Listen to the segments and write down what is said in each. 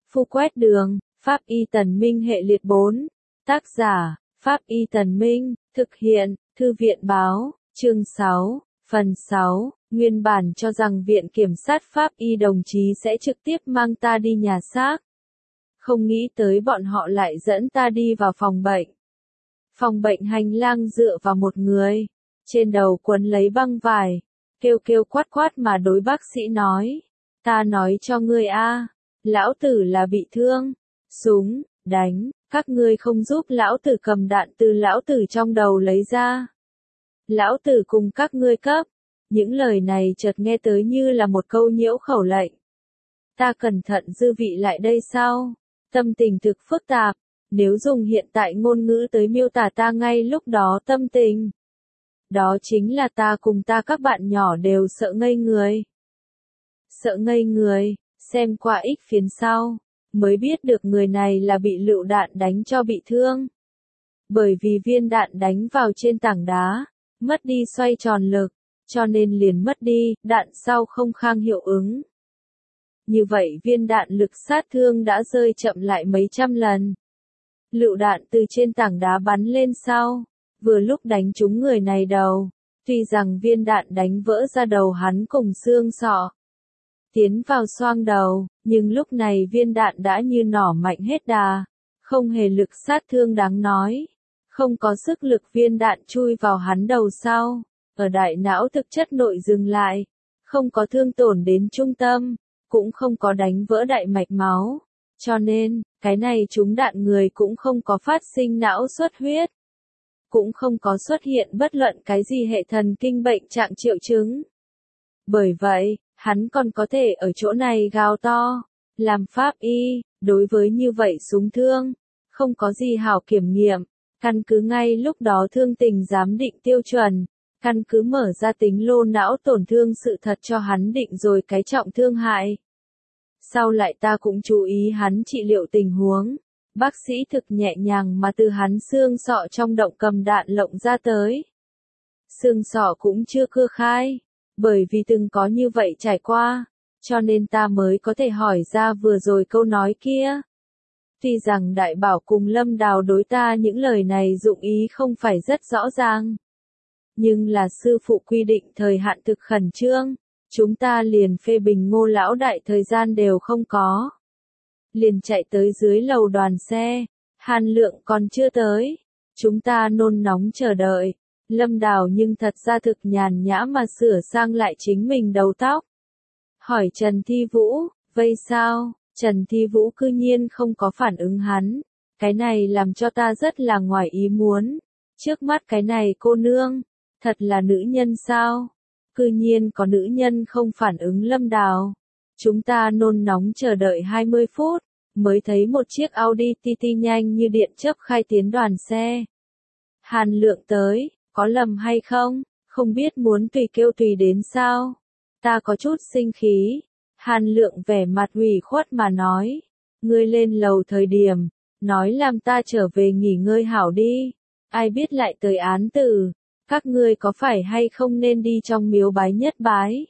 Phu quét đường, Pháp Y Tần Minh hệ liệt 4. Tác giả, Pháp Y Tần Minh, thực hiện, Thư viện báo, chương 6, phần 6. Nguyên bản cho rằng Viện Kiểm sát Pháp Y đồng chí sẽ trực tiếp mang ta đi nhà xác. Không nghĩ tới bọn họ lại dẫn ta đi vào phòng bệnh. Phòng bệnh hành lang dựa vào một người, trên đầu quấn lấy băng vải, kêu kêu quát quát mà đối bác sĩ nói. Ta nói cho ngươi a, lão tử là bị thương, súng, đánh, các ngươi không giúp lão tử cầm đạn từ lão tử trong đầu lấy ra. Lão tử cùng các ngươi cấp. Những lời này chợt nghe tới như là một câu nhiễu khẩu lệnh. Ta cẩn thận dư vị lại đây sao? Tâm tình thực phức tạp, nếu dùng hiện tại ngôn ngữ tới miêu tả ta ngay lúc đó tâm tình. Đó chính là ta cùng ta các bạn nhỏ đều sợ ngây người. Sợ ngây người, xem qua ít phiến sau, mới biết được người này là bị lựu đạn đánh cho bị thương. Bởi vì viên đạn đánh vào trên tảng đá, mất đi xoay tròn lực, cho nên liền mất đi, đạn sau không khang hiệu ứng. Như vậy viên đạn lực sát thương đã rơi chậm lại mấy trăm lần. Lựu đạn từ trên tảng đá bắn lên sau, vừa lúc đánh trúng người này đầu, tuy rằng viên đạn đánh vỡ ra đầu hắn cùng xương sọ, tiến vào xoang đầu, nhưng lúc này viên đạn đã như nỏ mạnh hết đà, không hề lực sát thương đáng nói, không có sức lực viên đạn chui vào hắn đầu sau, ở đại não thực chất nội dừng lại, không có thương tổn đến trung tâm, cũng không có đánh vỡ đại mạch máu, cho nên, cái này trúng đạn người cũng không có phát sinh não xuất huyết, cũng không có xuất hiện bất luận cái gì hệ thần kinh bệnh trạng triệu chứng. Bởi vậy, hắn còn có thể ở chỗ này gào to, làm pháp y, đối với như vậy súng thương, không có gì hảo kiểm nghiệm, căn cứ ngay lúc đó thương tình giám định tiêu chuẩn, căn cứ mở ra tính lô não tổn thương sự thật cho hắn định rồi cái trọng thương hại. Sau lại ta cũng chú ý hắn trị liệu tình huống, bác sĩ thực nhẹ nhàng mà từ hắn xương sọ trong động cầm đạn lộng ra tới. Xương sọ cũng chưa cưa khai, bởi vì từng có như vậy trải qua, cho nên ta mới có thể hỏi ra vừa rồi câu nói kia. Tuy rằng Đại Bảo cùng Lâm Đào đối ta những lời này dụng ý không phải rất rõ ràng, nhưng là sư phụ quy định thời hạn thực khẩn trương, chúng ta liền phê bình Ngô lão đại thời gian đều không có. Liền chạy tới dưới lầu đoàn xe, Hàn Lượng còn chưa tới, chúng ta nôn nóng chờ đợi, Lâm Đào nhưng thật ra thực nhàn nhã mà sửa sang lại chính mình đầu tóc. Hỏi Trần Thi Vũ, vây sao? Trần Thi Vũ cư nhiên không có phản ứng hắn, cái này làm cho ta rất là ngoài ý muốn. Trước mắt cái này cô nương, thật là nữ nhân sao? Cư nhiên có nữ nhân không phản ứng Lâm Đào. Chúng ta nôn nóng chờ đợi 20 phút, mới thấy một chiếc Audi TT nhanh như điện chớp khai tiến đoàn xe. Hàn Lượng tới, có lầm hay không? Không biết muốn tùy kêu tùy đến sao? Ta có chút sinh khí. Hàn Lượng vẻ mặt ủy khuất mà nói. Ngươi lên lầu thời điểm, nói làm ta trở về nghỉ ngơi hảo đi. Ai biết lại tới án tử. Các ngươi có phải hay không nên đi trong miếu bái nhất bái?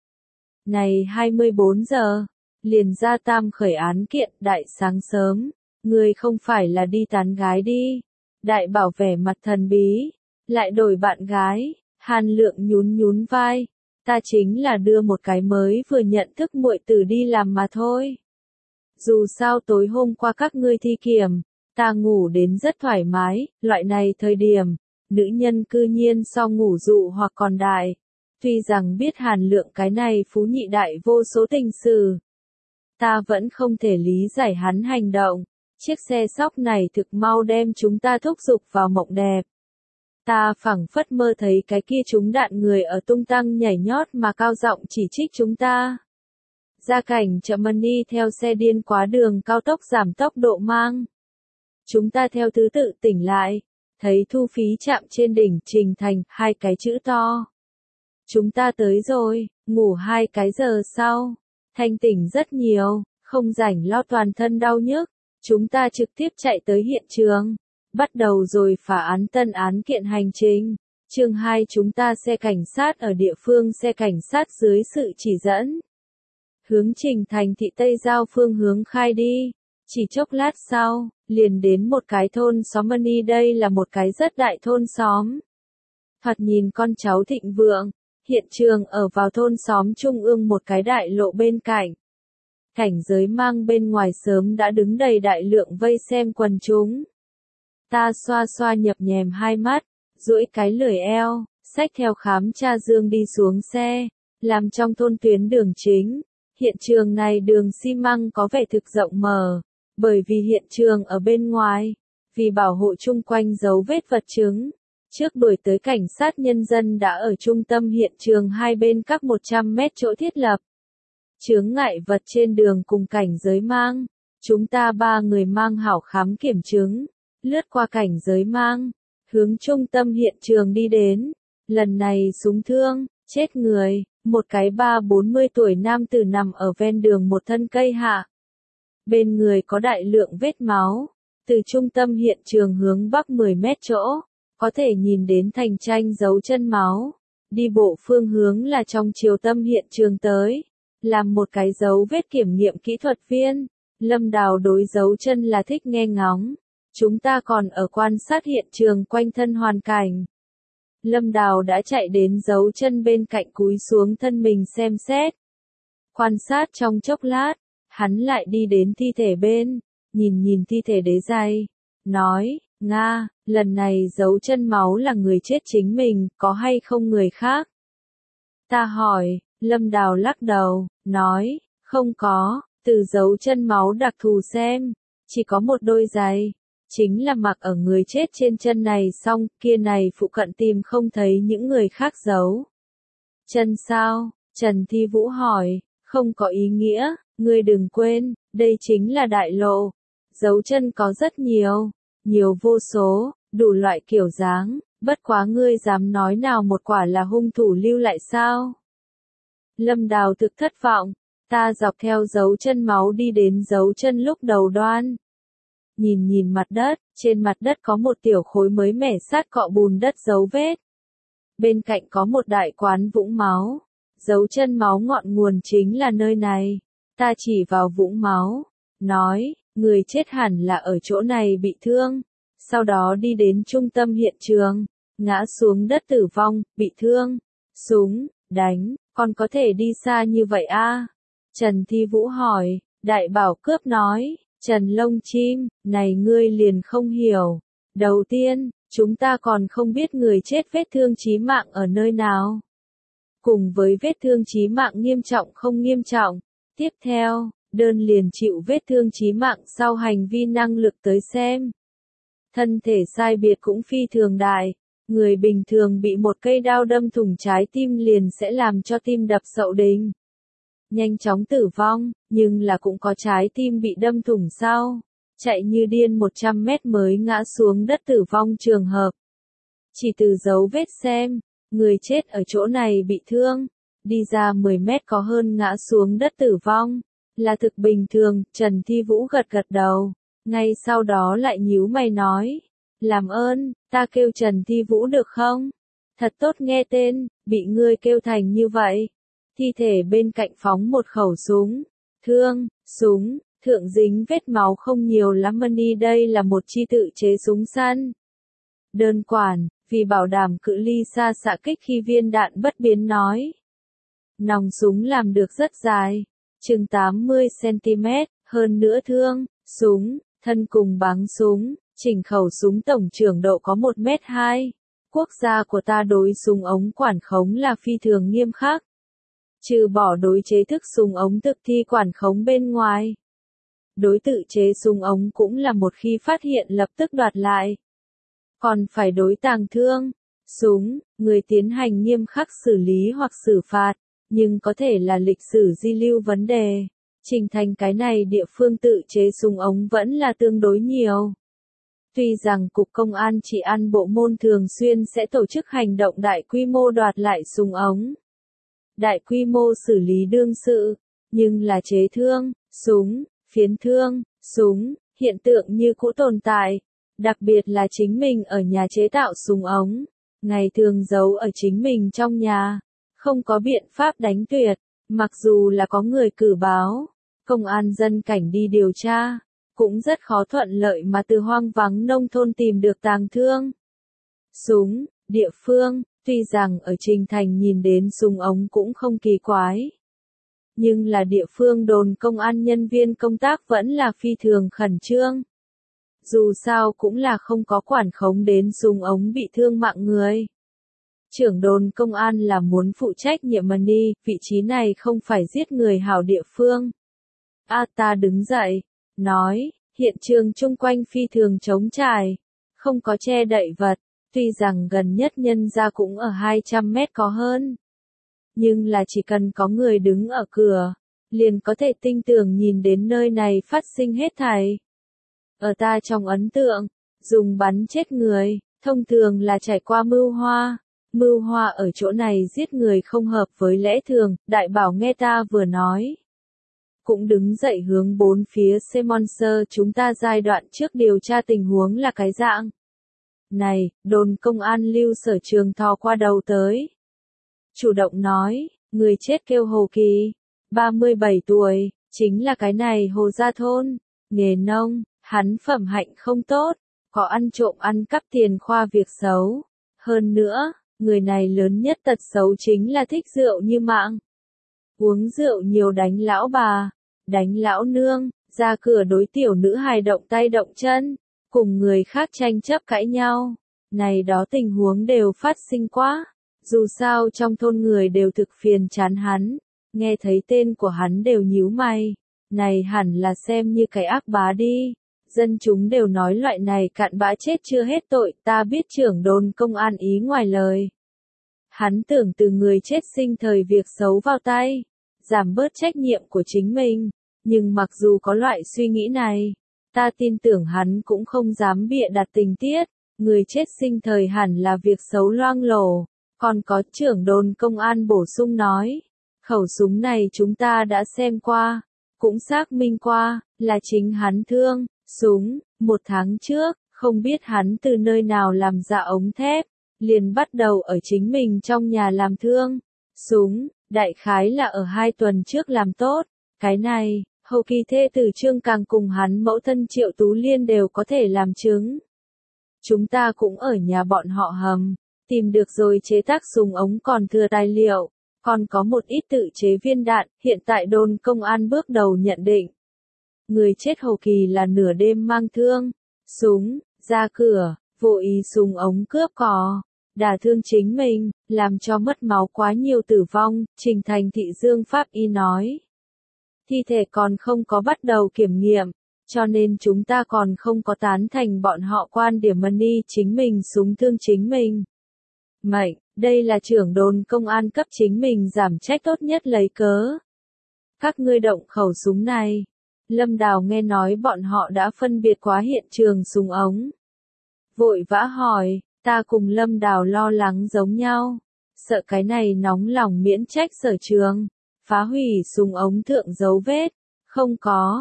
Này 24 giờ, liền ra tam khởi án kiện đại sáng sớm. Ngươi không phải là đi tán gái đi. Đại Bảo vẻ mặt thần bí. Lại đổi bạn gái. Hàn Lượng nhún nhún vai. Ta chính là đưa một cái mới vừa nhận thức muội tử đi làm mà thôi. Dù sao tối hôm qua các ngươi thi kiểm, ta ngủ đến rất thoải mái, loại này thời điểm, nữ nhân cư nhiên so ngủ dụ hoặc còn đại. Tuy rằng biết Hàn Lượng cái này phú nhị đại vô số tình sự, ta vẫn không thể lý giải hắn hành động. Chiếc xe sóc này thực mau đem chúng ta thúc giục vào mộng đẹp. Ta phảng phất mơ thấy cái kia trúng đạn người ở tung tăng nhảy nhót mà cao giọng chỉ trích chúng ta. Gia cảnh chậm mân đi theo xe điên quá đường cao tốc giảm tốc độ mang. Chúng ta theo thứ tự tỉnh lại, thấy thu phí trạm trên đỉnh Trình Thành, 2 cái chữ to. Chúng ta tới rồi, ngủ 2 cái giờ sau, thanh tỉnh rất nhiều, không rảnh lo toàn thân đau nhức. Chúng ta trực tiếp chạy tới hiện trường. Bắt đầu rồi phá án tân án kiện hành trình. Chương 2 chúng ta xe cảnh sát ở địa phương xe cảnh sát dưới sự chỉ dẫn. hướng Trình Thành thị Tây Giao phương hướng khai đi. Chỉ chốc lát sau, liền đến một cái thôn xóm Mani, đây là một cái rất đại thôn xóm. Thoạt nhìn con cháu thịnh vượng, hiện trường ở vào thôn xóm trung ương một cái đại lộ bên cạnh. Cảnh giới mang bên ngoài sớm đã đứng đầy đại lượng vây xem quần chúng. Ta xoa xoa nhập nhèm hai mắt, duỗi cái lười eo, xách theo khám tra dương đi xuống xe, làm trong thôn tuyến đường chính. Hiện trường này đường xi măng có vẻ thực rộng mở, bởi vì hiện trường ở bên ngoài, vì bảo hộ chung quanh dấu vết vật chứng. Trước đuổi tới cảnh sát nhân dân đã ở trung tâm hiện trường hai bên các 100 mét chỗ thiết lập. Chướng ngại vật trên đường cùng cảnh giới mang. Chúng ta 3 người mang hảo khám kiểm chứng, lướt qua cảnh giới mang, hướng trung tâm hiện trường đi đến. Lần này súng thương, chết người, một cái 30-40 tuổi nam tử nằm ở ven đường một thân cây hạ. Bên người có đại lượng vết máu, từ trung tâm hiện trường hướng bắc 10 mét chỗ, có thể nhìn đến thành tranh dấu chân máu. Đi bộ phương hướng là trong chiều tâm hiện trường tới, làm một cái dấu vết kiểm nghiệm kỹ thuật viên. Lâm Đào đối dấu chân là thích nghe ngóng. Chúng ta còn ở quan sát hiện trường quanh thân hoàn cảnh. Lâm Đào đã chạy đến dấu chân bên cạnh cúi xuống thân mình xem xét. Quan sát trong chốc lát, hắn lại đi đến thi thể bên, nhìn thi thể đế dày, nói, Nga, lần này dấu chân máu là người chết chính mình, có hay không người khác? Ta hỏi, Lâm Đào lắc đầu, nói, không có, từ dấu chân máu đặc thù xem, chỉ có một đôi giày, chính là mặc ở người chết trên chân này, xong kia này phụ cận tìm không thấy những người khác dấu. Chân sao? Trần Thi Vũ hỏi, không có ý nghĩa, ngươi đừng quên, đây chính là đại lộ. Dấu chân có rất nhiều, nhiều vô số, đủ loại kiểu dáng, bất quá ngươi dám nói nào một quả là hung thủ lưu lại sao? Lâm Đào thực thất vọng, ta dọc theo dấu chân máu đi đến dấu chân lúc đầu đoan. Nhìn mặt đất, trên mặt đất có một tiểu khối mới mẻ sát cọ bùn đất dấu vết. Bên cạnh có một đại quán vũng máu, dấu chân máu ngọn nguồn chính là nơi này. Ta chỉ vào vũng máu, nói, người chết hẳn là ở chỗ này bị thương, sau đó đi đến trung tâm hiện trường, ngã xuống đất tử vong, bị thương, súng, đánh, còn có thể đi xa như vậy a? Trần Thi Vũ hỏi, đại bảo cướp nói, Trần Lông Chim, này ngươi liền không hiểu. Đầu tiên, chúng ta còn không biết người chết vết thương chí mạng ở nơi nào. Cùng với vết thương chí mạng nghiêm trọng không nghiêm trọng. Tiếp theo, đơn liền chịu vết thương chí mạng sau hành vi năng lực tới xem. Thân thể sai biệt cũng phi thường đại. Người bình thường bị một cây đao đâm thủng trái tim liền sẽ làm cho tim đập sậu đình, nhanh chóng tử vong, nhưng là cũng có trái tim bị đâm thủng sau, chạy như điên 100 mét mới ngã xuống đất tử vong trường hợp. Chỉ từ dấu vết xem, người chết ở chỗ này bị thương, đi ra 10 mét có hơn ngã xuống đất tử vong, là thực bình thường. Trần Thi Vũ gật gật đầu, ngay sau đó lại nhíu mày nói, làm ơn, ta kêu Trần Thi Vũ được không? Thật tốt nghe tên, bị ngươi kêu thành như vậy. Thi thể bên cạnh phóng một khẩu súng, súng, thượng dính vết máu không nhiều lắm. Mani đây là một chi tự chế súng săn. Đơn quản, vì bảo đảm cự ly xa xạ kích khi viên đạn bất biến nói. Nòng súng làm được rất dài, chừng 80 cm, hơn nữa súng, thân cùng báng súng, chỉnh khẩu súng tổng trưởng độ có 1,2 m. Quốc gia của ta đối súng ống quản khống là phi thường nghiêm khắc. Trừ bỏ đối chế thức súng ống thực thi quản khống bên ngoài, đối tự chế súng ống cũng là một khi phát hiện lập tức đoạt lại. Còn phải đối tàng súng, người tiến hành nghiêm khắc xử lý hoặc xử phạt, nhưng có thể là lịch sử di lưu vấn đề. Trình Thành cái này địa phương tự chế súng ống vẫn là tương đối nhiều. Tuy rằng Cục Công an Trị an bộ môn thường xuyên sẽ tổ chức hành động đại quy mô đoạt lại súng ống, đại quy mô xử lý đương sự, nhưng là chế súng, phiến súng, hiện tượng như cũ tồn tại, đặc biệt là chính mình ở nhà chế tạo súng ống, ngày thường giấu ở chính mình trong nhà, không có biện pháp đánh tuyệt, Mặc dù là có người cử báo, công an dân cảnh đi điều tra, cũng rất khó thuận lợi mà từ hoang vắng nông thôn tìm được tang thương. Súng, địa phương, tuy rằng ở Trình Thành nhìn đến súng ống cũng không kỳ quái. Nhưng là địa phương đồn công an nhân viên công tác vẫn là phi thường khẩn trương. Dù sao cũng là không có quản khống đến súng ống bị thương mạng người. Trưởng đồn công an là muốn phụ trách nhiệm money, vị trí này không phải giết người hảo địa phương. Ta đứng dậy, nói, hiện trường chung quanh phi thường trống trải, không có che đậy vật, tuy rằng gần nhất nhân ra cũng ở 200 mét có hơn. Nhưng là chỉ cần có người đứng ở cửa, liền có thể tinh tường nhìn đến nơi này phát sinh hết thảy. Ở ta trong ấn tượng, dùng bắn chết người, thông thường là trải qua mưu hoa. Mưu hoa ở chỗ này giết người không hợp với lẽ thường, đại bảo nghe ta vừa nói. Cũng đứng dậy hướng bốn phía Semonser chúng ta giai đoạn trước điều tra tình huống là cái dạng. Này, đồn công an Lưu Sở Trường thò qua đầu tới. Chủ động nói, người chết kêu Hồ Kỳ, 37 tuổi, chính là cái này Hồ Gia Thôn, nghề nông, hắn phẩm hạnh không tốt, có ăn trộm ăn cắp tiền khoa việc xấu. Hơn nữa, người này lớn nhất tật xấu chính là thích rượu như mạng. Uống rượu nhiều đánh lão bà, đánh lão nương, ra cửa đối tiểu nữ hài động tay động chân, cùng người khác tranh chấp cãi nhau. Này đó tình huống đều phát sinh quá. Dù sao trong thôn người đều thực phiền chán hắn, nghe thấy tên của hắn đều nhíu mày. Này hẳn là xem như cái ác bá đi. Dân chúng đều nói loại này cặn bã chết chưa hết tội, ta biết trưởng đồn công an ý ngoài lời. Hắn tưởng từ người chết sinh thời việc xấu vào tay, giảm bớt trách nhiệm của chính mình. Nhưng mặc dù có loại suy nghĩ này, ta tin tưởng hắn cũng không dám bịa đặt tình tiết. Người chết sinh thời hẳn là việc xấu loang lổ. Còn có trưởng đồn công an bổ sung nói, khẩu súng này chúng ta đã xem qua, cũng xác minh qua, là chính hắn thương, súng, 1 tháng trước, không biết hắn từ nơi nào làm ra ống thép, liền bắt đầu ở chính mình trong nhà làm thương, súng, đại khái là ở 2 tuần trước làm tốt, cái này, Hầu Kỳ thê tử Trương Càng cùng hắn mẫu thân Triệu Tú Liên đều có thể làm chứng. Chúng ta cũng ở nhà bọn họ hầm. Tìm được rồi chế tác súng ống còn thừa tài liệu, còn có một ít tự chế viên đạn, hiện tại đồn công an bước đầu nhận định. Người chết Hồ Kỳ là nửa đêm mang thương, súng, ra cửa, vô ý súng ống cướp cò, đả thương chính mình, làm cho mất máu quá nhiều tử vong, Trình Thành Thị Dương Pháp Y nói. Thi thể còn không có bắt đầu kiểm nghiệm, cho nên chúng ta còn không có tán thành bọn họ quan điểm money chính mình súng thương chính mình. Mệnh, đây là trưởng đồn công an cấp chính mình giảm trách tốt nhất lấy cớ. Các ngươi động khẩu súng này. Lâm Đào nghe nói bọn họ đã phân biệt quá hiện trường súng ống. Vội vã hỏi, ta cùng Lâm Đào lo lắng giống nhau. Sợ cái này nóng lòng miễn trách Sở Trường. Phá hủy súng ống thượng dấu vết. Không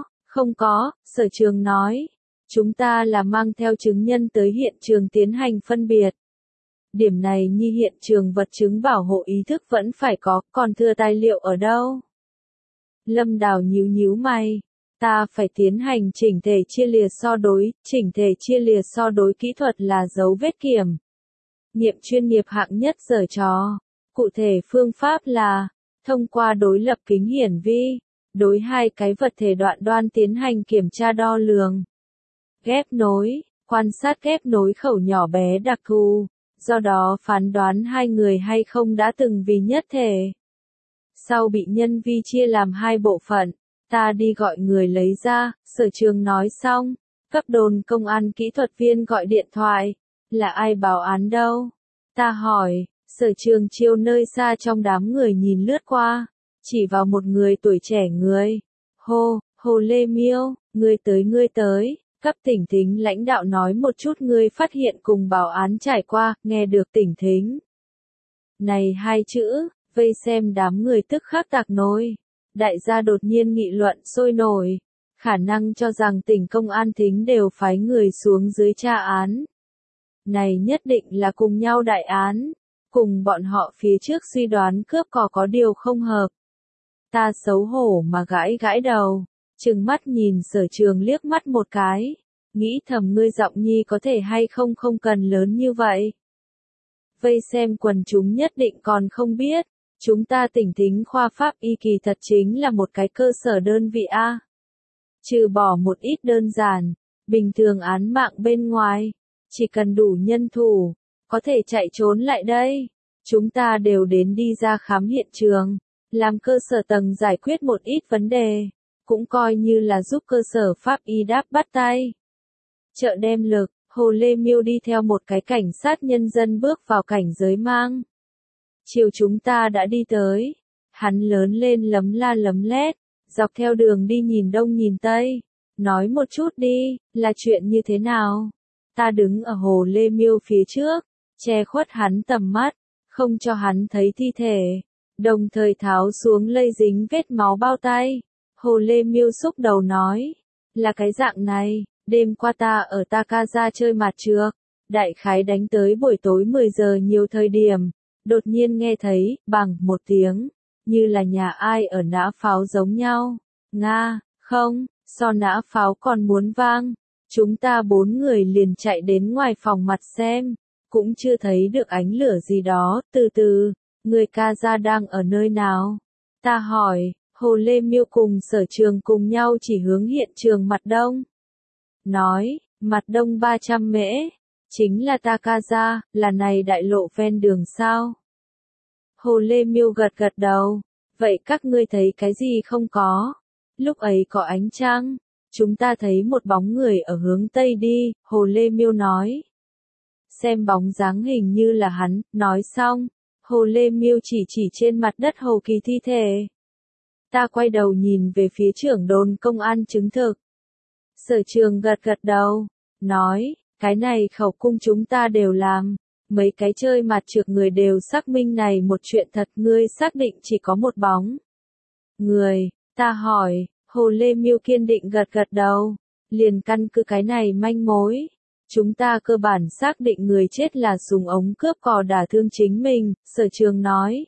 có, Sở Trường nói. Chúng ta là mang theo chứng nhân tới hiện trường tiến hành phân biệt. Điểm này như hiện trường vật chứng bảo hộ ý thức vẫn phải có, còn thừa tài liệu ở đâu? Lâm Đào nhíu mày. Ta phải tiến hành chỉnh thể chia liệt so đối kỹ thuật là dấu vết kiểm nghiệm chuyên nghiệp hạng nhất giở trò. Cụ thể phương pháp là, thông qua đối lập kính hiển vi, đối 2 cái vật thể đoạn đoan tiến hành kiểm tra đo lường. Ghép nối, quan sát ghép nối khẩu nhỏ bé đặc thù. Do đó phán đoán 2 người hay không đã từng vì nhất thể. Sau bị nhân vi chia làm 2 bộ phận, ta đi gọi người lấy ra, Sở Trường nói xong, cấp đồn công an kỹ thuật viên gọi điện thoại, là ai báo án đâu? Ta hỏi, Sở Trường chiều nơi xa trong đám người nhìn lướt qua, chỉ vào một người tuổi trẻ người, Hồ Lê Miêu, ngươi tới. Cấp Tỉnh Thính lãnh đạo nói một chút ngươi phát hiện cùng báo án trải qua, nghe được Tỉnh Thính. Này 2 chữ, vây xem đám người tức khắc tạc nổi. Đại gia đột nhiên nghị luận sôi nổi. Khả năng cho rằng tỉnh công an Thính đều phái người xuống dưới tra án. Này nhất định là cùng nhau đại án. Cùng bọn họ phía trước suy đoán cướp cò có điều không hợp. Ta xấu hổ mà gãi gãi đầu, trừng mắt nhìn Sở Trường liếc mắt một cái, nghĩ thầm ngươi giọng nhi có thể hay không không cần lớn như vậy. Vây xem quần chúng nhất định còn không biết, chúng ta Tỉnh Thính khoa pháp y kỳ thật chính là một cái cơ sở đơn vị A. Trừ bỏ một ít đơn giản, bình thường án mạng bên ngoài, chỉ cần đủ nhân thủ, có thể chạy trốn lại đây. Chúng ta đều đến đi ra khám hiện trường, làm cơ sở tầng giải quyết một ít vấn đề, cũng coi như là giúp cơ sở pháp y đáp bắt tay. Chợ đem lực, Hồ Lê Miêu đi theo một cái cảnh sát nhân dân bước vào cảnh giới mang. Chiều chúng ta đã đi tới, hắn lớn lên lấm la lấm lét, dọc theo đường đi nhìn đông nhìn tây, nói một chút đi, là chuyện như thế nào? Ta đứng ở Hồ Lê Miêu phía trước, che khuất hắn tầm mắt, không cho hắn thấy thi thể, đồng thời tháo xuống lây dính vết máu bao tay. Hồ Lê Miêu xúc đầu nói, là cái dạng này, đêm qua ta ở Takaza chơi mặt trược, đại khái đánh tới buổi tối 10 giờ nhiều thời điểm, đột nhiên nghe thấy, bằng một tiếng, như là nhà ai ở nã pháo giống nhau. Nga, không, so nã pháo còn muốn vang. Chúng ta 4 người liền chạy đến ngoài phòng mặt xem, cũng chưa thấy được ánh lửa gì đó, từ từ, người ca gia đang ở nơi nào? Ta hỏi, Hồ Lê Miêu cùng Sở Trường cùng nhau chỉ hướng hiện trường mặt đông. Nói, mặt đông 300 mễ, chính là Takaza, là này đại lộ ven đường sao? Hồ Lê Miêu gật gật đầu, vậy các ngươi thấy cái gì không có? Lúc ấy có ánh trăng, chúng ta thấy một bóng người ở hướng tây đi, Hồ Lê Miêu nói. Xem bóng dáng hình như là hắn, nói xong, Hồ Lê Miêu chỉ trên mặt đất Hồ Kỳ thi thể. Ta quay đầu nhìn về phía trưởng đồn công an chứng thực. Sở Trường gật gật đầu, nói, cái này khẩu cung chúng ta đều làm, mấy cái chơi mặt trược người đều xác minh này một chuyện thật, ngươi xác định chỉ có một bóng. Người, ta hỏi, Hồ Lê Miêu kiên định gật gật đầu, liền căn cứ cái này manh mối. Chúng ta cơ bản xác định người chết là dùng ống cướp cò đả thương chính mình, Sở Trường nói.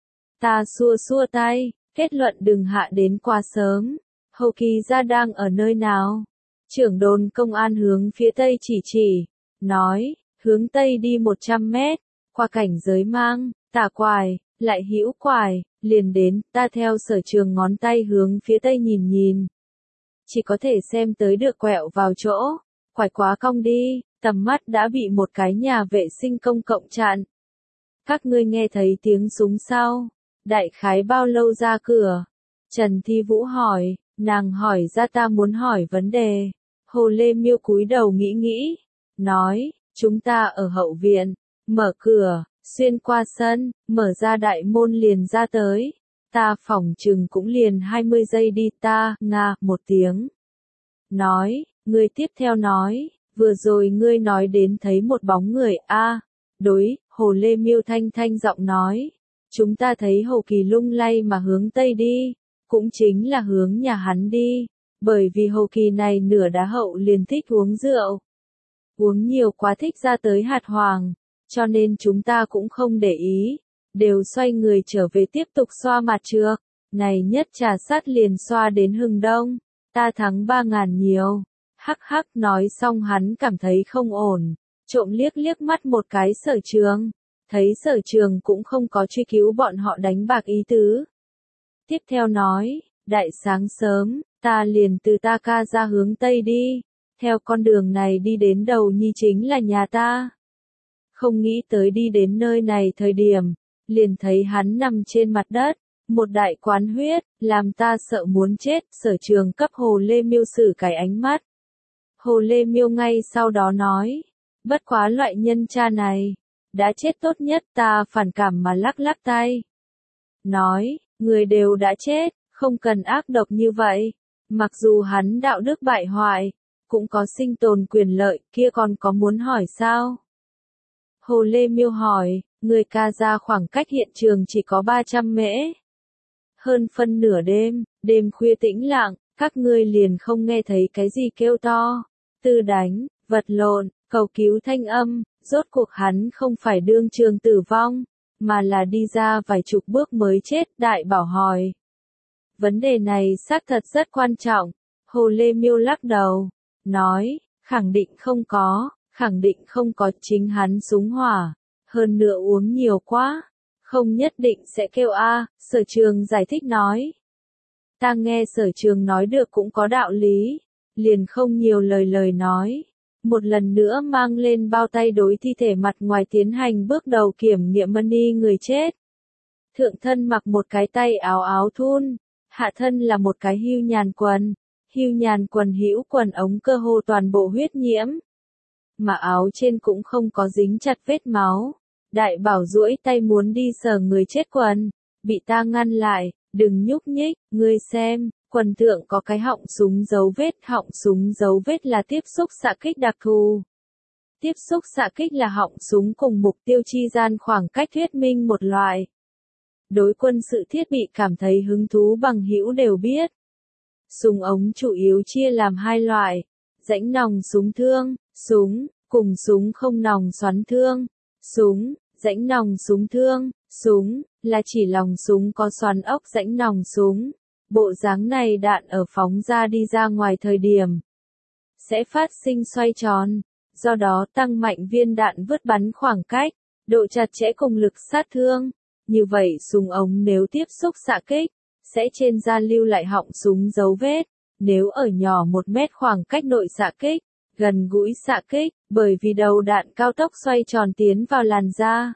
Ta xua xua tay, kết luận đừng hạ đến quá sớm. Hồ Kỳ gia đang ở nơi nào? Trưởng đồn công an hướng phía tây chỉ, nói, hướng tây đi 100 mét, qua cảnh giới mang, tả quài, lại hữu quài, liền đến, ta theo Sở Trường ngón tay hướng phía tây nhìn nhìn. Chỉ có thể xem tới được quẹo vào chỗ, quải quá cong đi, tầm mắt đã bị một cái nhà vệ sinh công cộng chặn. Các ngươi nghe thấy tiếng súng sao? Đại khái bao lâu ra cửa? Trần Thi Vũ hỏi, nàng hỏi ra ta muốn hỏi vấn đề. Hồ Lê Miêu cúi đầu nghĩ, nói, chúng ta ở hậu viện, mở cửa, xuyên qua sân, mở ra đại môn liền ra tới. Ta phỏng chừng cũng liền 20 giây đi, ta, nga, một tiếng. Nói, người tiếp theo nói, vừa rồi ngươi nói đến thấy một bóng người, đối, Hồ Lê Miêu thanh giọng nói. Chúng ta thấy Hồ Kỳ lung lay mà hướng tây đi, cũng chính là hướng nhà hắn đi, bởi vì Hồ Kỳ này nửa đá hậu liền thích uống rượu. Uống nhiều quá thích ra tới hạt hoàng, cho nên chúng ta cũng không để ý, đều xoay người trở về tiếp tục xoa mặt trược. Này nhất trà sát liền xoa đến hừng đông, ta thắng 3.000 nhiều. Hắc hắc nói xong hắn cảm thấy không ổn, trộm liếc mắt một cái Sở Trường, thấy Sở Trường cũng không có truy cứu bọn họ đánh bạc ý tứ. Tiếp theo nói, đại sáng sớm, ta liền từ Takaza hướng tây đi, theo con đường này đi đến đầu nhi chính là nhà ta. Không nghĩ tới đi đến nơi này thời điểm, liền thấy hắn nằm trên mặt đất, một đại quán huyết, làm ta sợ muốn chết. Sở Trường cấp Hồ Lê Miêu xử cái ánh mắt. Hồ Lê Miêu ngay sau đó nói, bất quá loại nhân cha này, đã chết tốt nhất. Ta phản cảm mà lắc tay. Nói, người đều đã chết, không cần ác độc như vậy. Mặc dù hắn đạo đức bại hoại, cũng có sinh tồn quyền lợi, kia còn có muốn hỏi sao? Hồ Lê Miêu hỏi, người ca ra khoảng cách hiện trường chỉ có 300 mễ. Hơn phân nửa đêm, đêm khuya tĩnh lặng, các ngươi liền không nghe thấy cái gì kêu to, tư đánh, vật lộn, cầu cứu thanh âm. Rốt cuộc hắn không phải đương trường tử vong, mà là đi ra vài chục bước mới chết. Đại Bảo hỏi, Vấn đề này xác thật rất quan trọng. Hồ Lê Miêu lắc đầu, nói, khẳng định không có chính hắn súng hỏa. Hơn nữa uống nhiều quá, không nhất định sẽ kêu a. Sở Trường giải thích nói. Ta nghe Sở Trường nói được cũng có đạo lý, liền không nhiều lời nói. Một lần nữa mang lên bao tay đối thi thể mặt ngoài tiến hành bước đầu kiểm nghiệm money người chết. Thượng thân mặc một cái tay áo thun, hạ thân là một cái hưu nhàn quần hữu quần ống cơ hồ toàn bộ huyết nhiễm. Mà áo trên cũng không có dính chặt vết máu. Đại bảo duỗi tay muốn đi sờ người chết quần, bị ta ngăn lại, đừng nhúc nhích, ngươi xem, quần thượng có cái họng súng dấu vết là tiếp xúc xạ kích đặc thù. Tiếp xúc xạ kích là họng súng cùng mục tiêu chi gian khoảng cách thuyết minh một loại. Đối quân sự thiết bị cảm thấy hứng thú bằng hữu đều biết. Súng ống chủ yếu chia làm hai loại, rãnh nòng súng thương, súng, cùng súng không nòng xoắn thương. Súng, rãnh nòng súng thương, súng, là chỉ lòng súng có xoắn ốc rãnh nòng súng. Bộ dáng này đạn ở phóng ra đi ra ngoài thời điểm sẽ phát sinh xoay tròn, do đó tăng mạnh viên đạn vứt bắn khoảng cách, độ chặt chẽ cùng lực sát thương. Như vậy súng ống nếu tiếp xúc xạ kích, sẽ trên da lưu lại họng súng dấu vết. Nếu ở nhỏ 1 mét khoảng cách nội xạ kích, gần gũi xạ kích, bởi vì đầu đạn cao tốc xoay tròn tiến vào làn da,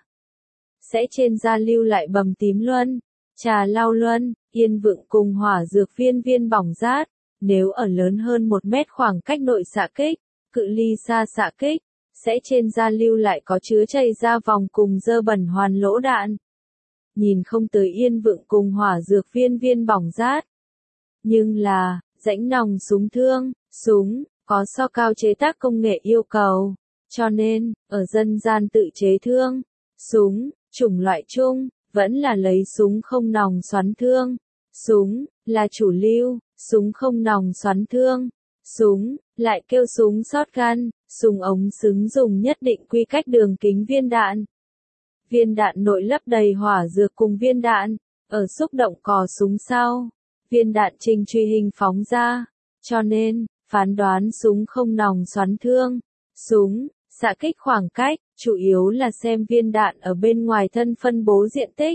sẽ trên da lưu lại bầm tím luân, trà lau luân, yên vượng cùng hỏa dược viên bỏng rát. Nếu ở lớn hơn 1 mét khoảng cách nội xạ kích, cự ly xa xạ kích, sẽ trên da lưu lại có chứa chảy ra vòng cùng dơ bẩn hoàn lỗ đạn. Nhìn không tới yên vượng cùng hỏa dược viên bỏng rát. Nhưng là, rãnh nòng súng thương, súng, có so cao chế tác công nghệ yêu cầu. Cho nên, ở dân gian tự chế thương, súng, chủng loại chung, vẫn là lấy súng không nòng xoắn thương. Súng, là chủ lưu, súng không nòng xoắn thương. Súng, lại kêu súng shotgun, súng ống xứng dùng nhất định quy cách đường kính viên đạn. Viên đạn nội lấp đầy hỏa dược cùng viên đạn, ở xúc động cò súng sau, viên đạn trình truy hình phóng ra. Cho nên, phán đoán súng không nòng xoắn thương, súng, xạ kích khoảng cách, chủ yếu là xem viên đạn ở bên ngoài thân phân bố diện tích.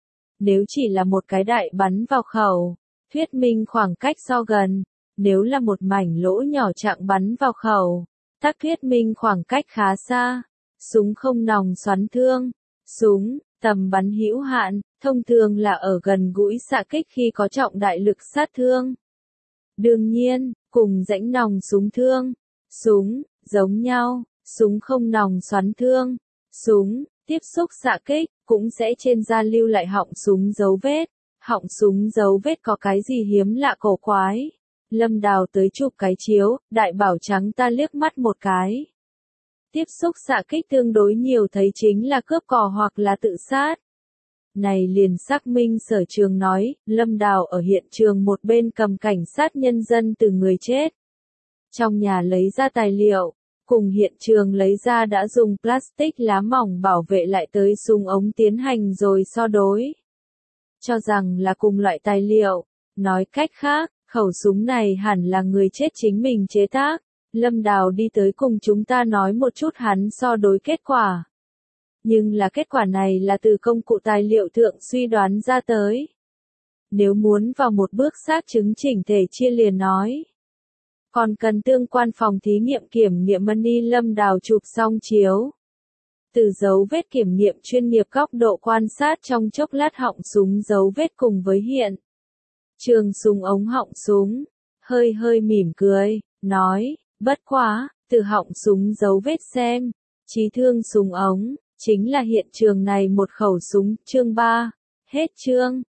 Nếu chỉ là một cái đại bắn vào khẩu, thuyết minh khoảng cách so gần. Nếu là một mảnh lỗ nhỏ chạng bắn vào khẩu, tác thuyết minh khoảng cách khá xa. Súng không nòng xoắn thương, súng, tầm bắn hữu hạn, thông thường là ở gần gũi xạ kích khi có trọng đại lực sát thương. Đương nhiên, cùng rãnh nòng súng thương, súng, giống nhau, súng không nòng xoắn thương, súng, tiếp xúc xạ kích, cũng sẽ trên da lưu lại họng súng dấu vết. Họng súng dấu vết có cái gì hiếm lạ cổ quái. Lâm Đào tới chụp cái chiếu, đại bảo trắng ta liếc mắt một cái. Tiếp xúc xạ kích tương đối nhiều thấy chính là cướp cò hoặc là tự sát. Này liền xác minh Sở Trường nói, Lâm Đào ở hiện trường một bên cầm cảnh sát nhân dân từ người chết. Trong nhà lấy ra tài liệu, cùng hiện trường lấy ra đã dùng plastic lá mỏng bảo vệ lại tới súng ống tiến hành rồi so đối. Cho rằng là cùng loại tài liệu, nói cách khác, khẩu súng này hẳn là người chết chính mình chế tác. Lâm Đào đi tới cùng chúng ta nói một chút hắn so đối kết quả. Nhưng là kết quả này là từ công cụ tài liệu thượng suy đoán ra tới. Nếu muốn vào một bước xác chứng chỉnh thể chia liền nói. Còn cần tương quan phòng thí nghiệm kiểm nghiệm money. Lâm Đào chụp xong chiếu. Từ dấu vết kiểm nghiệm chuyên nghiệp góc độ quan sát trong chốc lát họng súng dấu vết cùng với hiện trường súng ống họng súng, hơi mỉm cười, nói, bất quá, từ họng súng dấu vết xem, chí thương súng ống, chính là hiện trường này một khẩu súng. Chương 3, hết chương.